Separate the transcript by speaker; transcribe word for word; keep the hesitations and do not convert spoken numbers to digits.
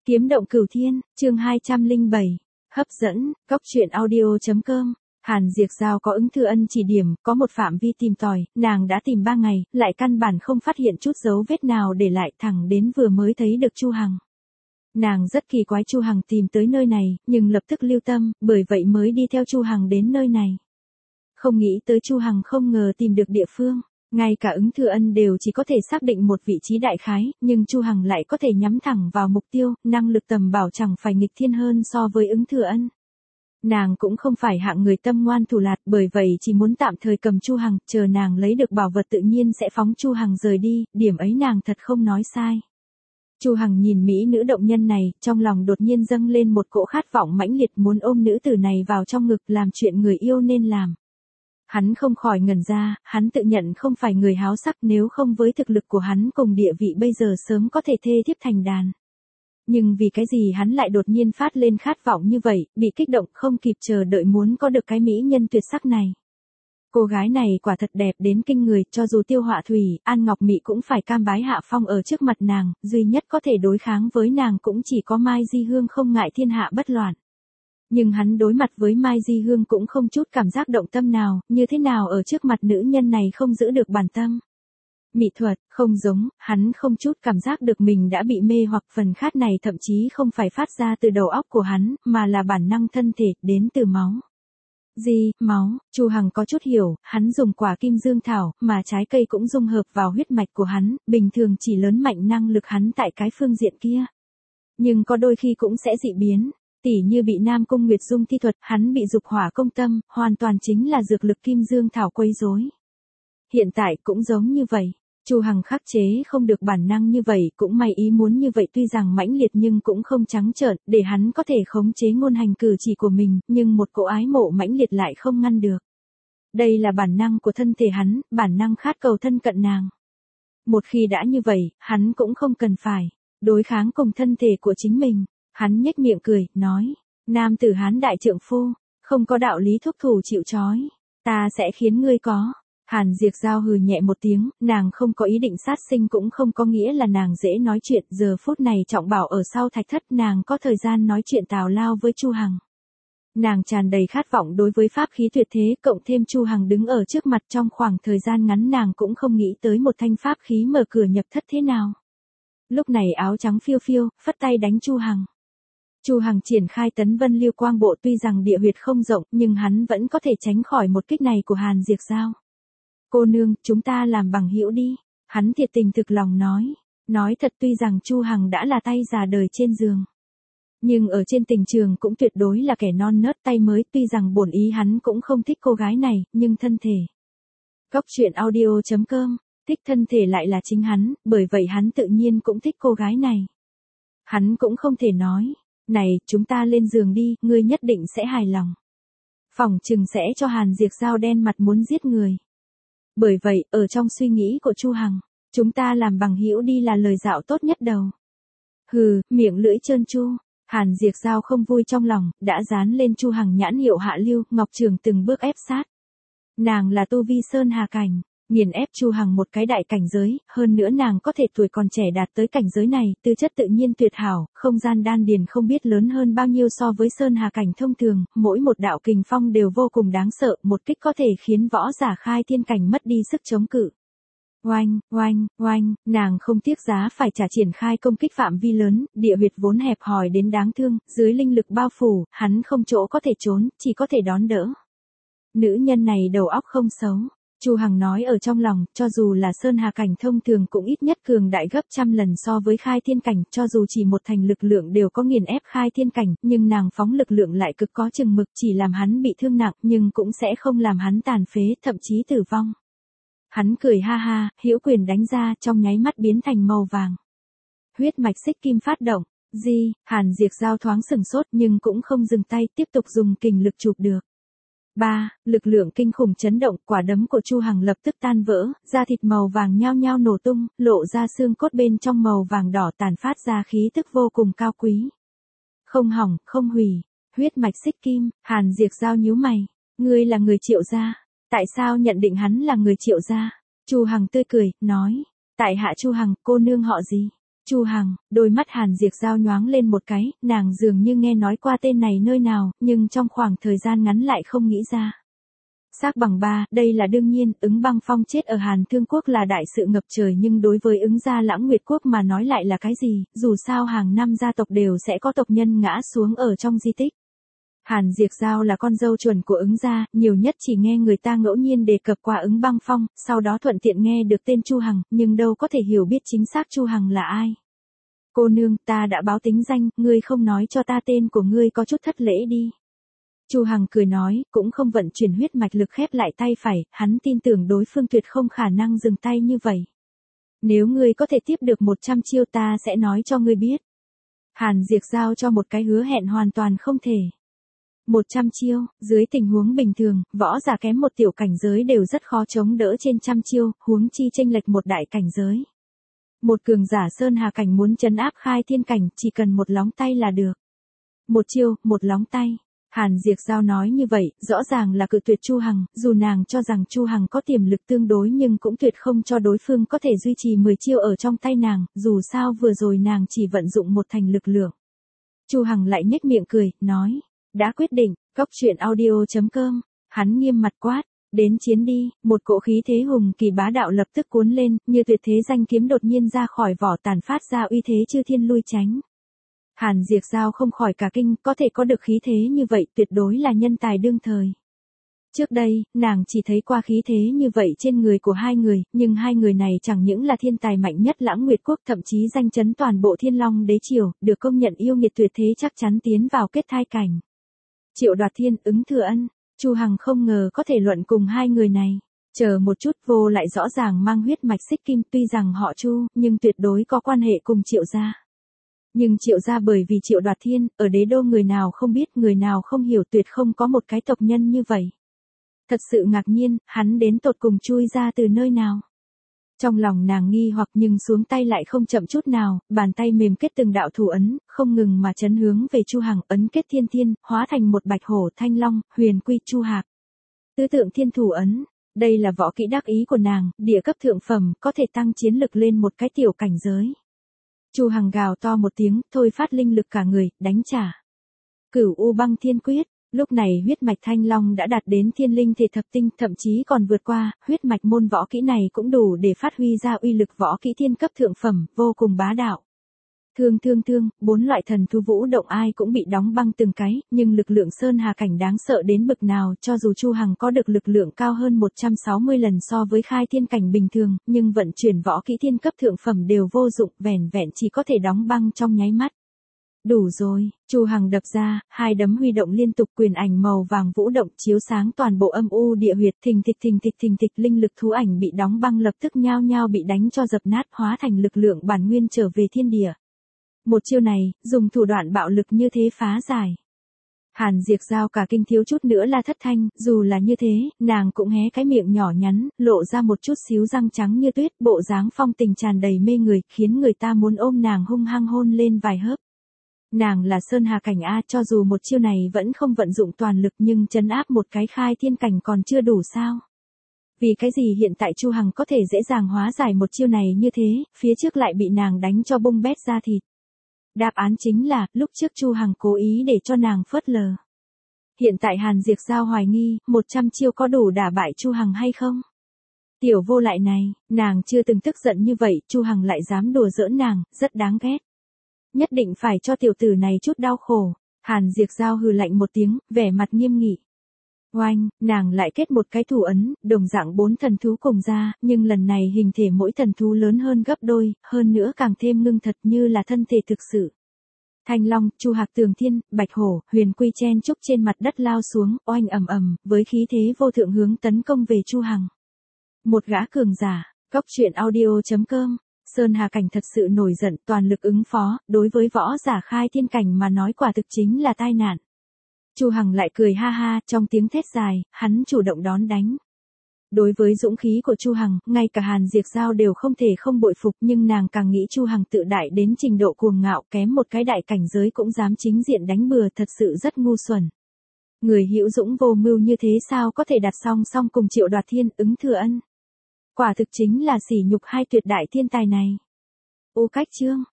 Speaker 1: Kiếm động cửu thiên, chương hai trăm lẻ bảy. Hấp dẫn, cốc truyện audio.com. Hàn Diệp Giao có ứng Thư Ân chỉ điểm, có một phạm vi tìm tòi, nàng đã tìm ba ngày, lại căn bản không phát hiện chút dấu vết nào để lại, thẳng đến vừa mới thấy được Chu Hằng. Nàng rất kỳ quái Chu Hằng tìm tới nơi này, nhưng lập tức lưu tâm, bởi vậy mới đi theo Chu Hằng đến nơi này. Không nghĩ tới Chu Hằng không ngờ tìm được địa phương. Ngay cả ứng Thư Ân đều chỉ có thể xác định một vị trí đại khái, nhưng Chu Hằng lại có thể nhắm thẳng vào mục tiêu, năng lực tầm bảo chẳng phải nghịch thiên hơn so với ứng Thư Ân. Nàng cũng không phải hạng người tâm ngoan thủ lạt, bởi vậy chỉ muốn tạm thời cầm Chu Hằng, chờ nàng lấy được bảo vật tự nhiên sẽ phóng Chu Hằng rời đi, điểm ấy nàng thật không nói sai. Chu Hằng nhìn mỹ nữ động nhân này, trong lòng đột nhiên dâng lên một cỗ khát vọng mãnh liệt muốn ôm nữ tử này vào trong ngực làm chuyện người yêu nên làm. Hắn không khỏi ngẩn ra, hắn tự nhận không phải người háo sắc, nếu không với thực lực của hắn cùng địa vị bây giờ sớm có thể thê thiếp thành đàn. Nhưng vì cái gì hắn lại đột nhiên phát lên khát vọng như vậy, bị kích động không kịp chờ đợi muốn có được cái mỹ nhân tuyệt sắc này. Cô gái này quả thật đẹp đến kinh người, cho dù Tiêu Họa Thủy, An Ngọc Mị cũng phải cam bái hạ phong ở trước mặt nàng, duy nhất có thể đối kháng với nàng cũng chỉ có Mai Di Hương không ngại thiên hạ bất loạn. Nhưng hắn đối mặt với Mai Di Hương cũng không chút cảm giác động tâm nào, như thế nào ở trước mặt nữ nhân này không giữ được bản tâm. Mỹ thuật, không giống, hắn không chút cảm giác được mình đã bị mê hoặc, phần khát này thậm chí không phải phát ra từ đầu óc của hắn, mà là bản năng thân thể, đến từ máu. Gì, máu, Chu Hằng có chút hiểu, hắn dùng quả kim dương thảo, mà trái cây cũng dung hợp vào huyết mạch của hắn, bình thường chỉ lớn mạnh năng lực hắn tại cái phương diện kia. Nhưng có đôi khi cũng sẽ dị biến. Tỉ như bị Nam Cung Nguyệt Dung thi thuật, hắn bị dục hỏa công tâm, hoàn toàn chính là dược lực kim dương thảo quấy rối. Hiện tại cũng giống như vậy, Chu Hằng khắc chế không được bản năng như vậy, cũng may ý muốn như vậy tuy rằng mãnh liệt nhưng cũng không trắng trợn, để hắn có thể khống chế ngôn hành cử chỉ của mình, nhưng một cỗ ái mộ mãnh liệt lại không ngăn được. Đây là bản năng của thân thể hắn, bản năng khát cầu thân cận nàng. Một khi đã như vậy, hắn cũng không cần phải đối kháng cùng thân thể của chính mình. Hắn nhếch miệng cười, nói, nam tử Hán đại trượng phu, không có đạo lý thúc thủ chịu trói, ta sẽ khiến ngươi có. Hàn Diệp Giao hừ nhẹ một tiếng, nàng không có ý định sát sinh cũng không có nghĩa là nàng dễ nói chuyện, giờ phút này Trọng Bảo ở sau thạch thất, nàng có thời gian nói chuyện tào lao với Chu Hằng. Nàng tràn đầy khát vọng đối với pháp khí tuyệt thế, cộng thêm Chu Hằng đứng ở trước mặt, trong khoảng thời gian ngắn nàng cũng không nghĩ tới một thanh pháp khí mở cửa nhập thất thế nào. Lúc này áo trắng phiêu phiêu, phất tay đánh Chu Hằng. Chu Hằng triển khai Tấn Vân Lưu Quang Bộ, tuy rằng địa huyệt không rộng, nhưng hắn vẫn có thể tránh khỏi một kích này của Hàn Diệp Giao. Cô nương, chúng ta làm bằng hữu đi. Hắn thiệt tình thực lòng nói. Nói thật, tuy rằng Chu Hằng đã là tay già đời trên giường, nhưng ở trên tình trường cũng tuyệt đối là kẻ non nớt tay mới, tuy rằng bổn ý hắn cũng không thích cô gái này, nhưng thân thể. Cốc truyện audio.com, thích thân thể lại là chính hắn, bởi vậy hắn tự nhiên cũng thích cô gái này. Hắn cũng không thể nói, này, chúng ta lên giường đi, ngươi nhất định sẽ hài lòng. Phỏng chừng sẽ cho Hàn Diệp Giao đen mặt muốn giết người. Bởi vậy, ở trong suy nghĩ của Chu Hằng, chúng ta làm bằng hữu đi là lời dạo tốt nhất đầu. Hừ, miệng lưỡi trơn tru. Hàn Diệp Giao không vui trong lòng, đã dán lên Chu Hằng nhãn hiệu hạ lưu, Ngọc Trường từng bước ép sát. Nàng là tu vi sơn hà cảnh, nghiền ép Chu Hằng một cái đại cảnh giới, hơn nữa nàng có thể tuổi còn trẻ đạt tới cảnh giới này, tư chất tự nhiên tuyệt hảo, không gian đan điền không biết lớn hơn bao nhiêu so với sơn hà cảnh thông thường, mỗi một đạo kình phong đều vô cùng đáng sợ, một kích có thể khiến võ giả khai thiên cảnh mất đi sức chống cự. Oanh, oanh, oanh, nàng không tiếc giá phải trả triển khai công kích phạm vi lớn, địa huyệt vốn hẹp hòi đến đáng thương, dưới linh lực bao phủ, hắn không chỗ có thể trốn, chỉ có thể đón đỡ. Nữ nhân này đầu óc không xấu. Chu Hằng nói ở trong lòng, cho dù là sơn hà cảnh thông thường cũng ít nhất cường đại gấp trăm lần so với khai thiên cảnh, cho dù chỉ một thành lực lượng đều có nghiền ép khai thiên cảnh, nhưng nàng phóng lực lượng lại cực có chừng mực, chỉ làm hắn bị thương nặng, nhưng cũng sẽ không làm hắn tàn phế, thậm chí tử vong. Hắn cười ha ha, hữu quyền đánh ra, trong nháy mắt biến thành màu vàng. Huyết mạch xích kim phát động, gì, Hàn Diệp Giao thoáng sừng sốt nhưng cũng không dừng tay, tiếp tục dùng kình lực chụp được. ba. Lực lượng kinh khủng chấn động, quả đấm của Chu Hằng lập tức tan vỡ, da thịt màu vàng nhao nhao nổ tung, lộ ra xương cốt bên trong màu vàng đỏ tàn phát ra khí tức vô cùng cao quý. Không hỏng, không hủy, huyết mạch xích kim, Hàn Diệp Giao nhíu mày, ngươi là người Triệu gia, tại sao nhận định hắn là người Triệu gia? Chu Hằng tươi cười, nói, tại hạ Chu Hằng, cô nương họ gì? Chu Hằng, đôi mắt Hàn Diệp Giao nhoáng lên một cái, nàng dường như nghe nói qua tên này nơi nào, nhưng trong khoảng thời gian ngắn lại không nghĩ ra. Xác bằng ba, đây là đương nhiên, ứng băng phong chết ở Hàn Thương Quốc là đại sự ngập trời nhưng đối với ứng gia Lãng Nguyệt Quốc mà nói lại là cái gì, dù sao hàng năm gia tộc đều sẽ có tộc nhân ngã xuống ở trong di tích. Hàn Diệp Giao là con dâu chuẩn của ứng gia, nhiều nhất chỉ nghe người ta ngẫu nhiên đề cập qua ứng băng phong, sau đó thuận tiện nghe được tên Chu Hằng, nhưng đâu có thể hiểu biết chính xác Chu Hằng là ai. Cô nương, ta đã báo tính danh, ngươi không nói cho ta tên của ngươi có chút thất lễ đi. Chu Hằng cười nói, cũng không vận chuyển huyết mạch lực khép lại tay phải, hắn tin tưởng đối phương tuyệt không khả năng dừng tay như vậy. Nếu ngươi có thể tiếp được một trăm chiêu ta sẽ nói cho ngươi biết. Hàn Diệp Giao cho một cái hứa hẹn hoàn toàn không thể. một trăm chiêu, dưới tình huống bình thường, võ giả kém một tiểu cảnh giới đều rất khó chống đỡ trên trăm chiêu, huống chi chênh lệch một đại cảnh giới. Một cường giả sơn hà cảnh muốn trấn áp khai thiên cảnh, chỉ cần một lóng tay là được. Một chiêu, một lóng tay. Hàn Diệp Giao nói như vậy, rõ ràng là cự tuyệt Chu Hằng, dù nàng cho rằng Chu Hằng có tiềm lực tương đối nhưng cũng tuyệt không cho đối phương có thể duy trì mười chiêu ở trong tay nàng, dù sao vừa rồi nàng chỉ vận dụng một thành lực lượng. Chu Hằng lại nhếch miệng cười, nói, đã quyết định, cốc truyện audio chấm com, hắn nghiêm mặt quát, đến chiến đi, một cỗ khí thế hùng kỳ bá đạo lập tức cuốn lên, như tuyệt thế danh kiếm đột nhiên ra khỏi vỏ tàn phát ra uy thế chư thiên lui tránh. Hàn Diệp Giao không khỏi cả kinh, có thể có được khí thế như vậy tuyệt đối là nhân tài đương thời. Trước đây, nàng chỉ thấy qua khí thế như vậy trên người của hai người, nhưng hai người này chẳng những là thiên tài mạnh nhất Lãng Nguyệt Quốc thậm chí danh chấn toàn bộ Thiên Long Đế Triều, được công nhận yêu nghiệt tuyệt thế chắc chắn tiến vào kết thai cảnh. Triệu Đoạt Thiên, Ứng Thừa Ân, Chu Hằng không ngờ có thể luận cùng hai người này. Chờ một chút, vô lại rõ ràng mang huyết mạch xích kim, tuy rằng họ Chu, nhưng tuyệt đối có quan hệ cùng Triệu gia. Nhưng Triệu gia bởi vì Triệu Đoạt Thiên, ở đế đô người nào không biết, người nào không hiểu, tuyệt không có một cái tộc nhân như vậy. Thật sự ngạc nhiên, hắn đến tột cùng chui ra từ nơi nào. Trong lòng nàng nghi hoặc nhưng xuống tay lại không chậm chút nào, bàn tay mềm kết từng đạo thủ ấn, không ngừng mà chấn hướng về Chu Hằng, ấn kết thiên thiên, hóa thành một bạch hổ thanh long, huyền quy chu hạc. Tứ tượng thiên thủ ấn, đây là võ kỹ đắc ý của nàng, địa cấp thượng phẩm, có thể tăng chiến lực lên một cái tiểu cảnh giới. Chu Hằng gào to một tiếng, thôi phát linh lực cả người, đánh trả. Cửu U Băng Thiên Quyết, lúc này huyết mạch thanh long đã đạt đến thiên linh thể thập tinh, thậm chí còn vượt qua, huyết mạch môn võ kỹ này cũng đủ để phát huy ra uy lực võ kỹ thiên cấp thượng phẩm, vô cùng bá đạo. Thương thương thương, bốn loại thần thú vũ động ai cũng bị đóng băng từng cái, nhưng lực lượng sơn hà cảnh đáng sợ đến bực nào, cho dù Chu Hằng có được lực lượng cao hơn một trăm sáu mươi lần so với khai thiên cảnh bình thường, nhưng vận chuyển võ kỹ thiên cấp thượng phẩm đều vô dụng, vẻn vẹn chỉ có thể đóng băng trong nháy mắt. Đủ rồi, Chu Hằng đập ra, hai đấm huy động liên tục, quyền ảnh màu vàng vũ động chiếu sáng toàn bộ âm u địa huyệt, thình thịch thình thịch thình thịch, linh lực thú ảnh bị đóng băng lập tức nhao nhao bị đánh cho dập nát, hóa thành lực lượng bản nguyên trở về thiên địa. Một chiêu này, dùng thủ đoạn bạo lực như thế phá giải. Hàn Diệp Giao cả kinh thiếu chút nữa là thất thanh, dù là như thế, nàng cũng hé cái miệng nhỏ nhắn, lộ ra một chút xíu răng trắng như tuyết, bộ dáng phong tình tràn đầy mê người, khiến người ta muốn ôm nàng hung hăng hôn lên vài hớp. Nàng là sơn hà cảnh A, cho dù một chiêu này vẫn không vận dụng toàn lực nhưng trấn áp một cái khai thiên cảnh còn chưa đủ sao? Vì cái gì hiện tại Chu Hằng có thể dễ dàng hóa giải một chiêu này như thế, phía trước lại bị nàng đánh cho bung bét ra thịt? Đáp án chính là, lúc trước Chu Hằng cố ý để cho nàng phớt lờ. Hiện tại Hàn Diệp Giao hoài nghi, một trăm chiêu có đủ đả bại Chu Hằng hay không? Tiểu vô lại này, nàng chưa từng tức giận như vậy, Chu Hằng lại dám đùa giỡn nàng, rất đáng ghét. Nhất định phải cho tiểu tử này chút đau khổ. Hàn Diệp Giao hừ lạnh một tiếng, vẻ mặt nghiêm nghị. Oanh, nàng lại kết một cái thủ ấn, đồng dạng bốn thần thú cùng ra, nhưng lần này hình thể mỗi thần thú lớn hơn gấp đôi, hơn nữa càng thêm ngưng thật như là thân thể thực sự. Thanh long, chu hạc tường thiên, bạch hổ, huyền quy chen chúc trên mặt đất lao xuống, oanh ầm ầm, với khí thế vô thượng hướng tấn công về Chu Hằng. Một gã cường giả, cốc truyện audio chấm com. Sơn Hà Cảnh thật sự nổi giận, toàn lực ứng phó, đối với võ giả khai thiên cảnh mà nói quả thực chính là tai nạn. Chu Hằng lại cười ha ha, trong tiếng thét dài, hắn chủ động đón đánh. Đối với dũng khí của Chu Hằng, ngay cả Hàn Diệp Giao đều không thể không bội phục, nhưng nàng càng nghĩ Chu Hằng tự đại đến trình độ cuồng ngạo, kém một cái đại cảnh giới cũng dám chính diện đánh bừa, thật sự rất ngu xuẩn. Người hữu dũng vô mưu như thế sao có thể đặt song song cùng Triệu Đoạt Thiên, Ứng Thừa Ân. Quả thực chính là sỉ nhục hai tuyệt đại thiên tài này. Ô Cách Chương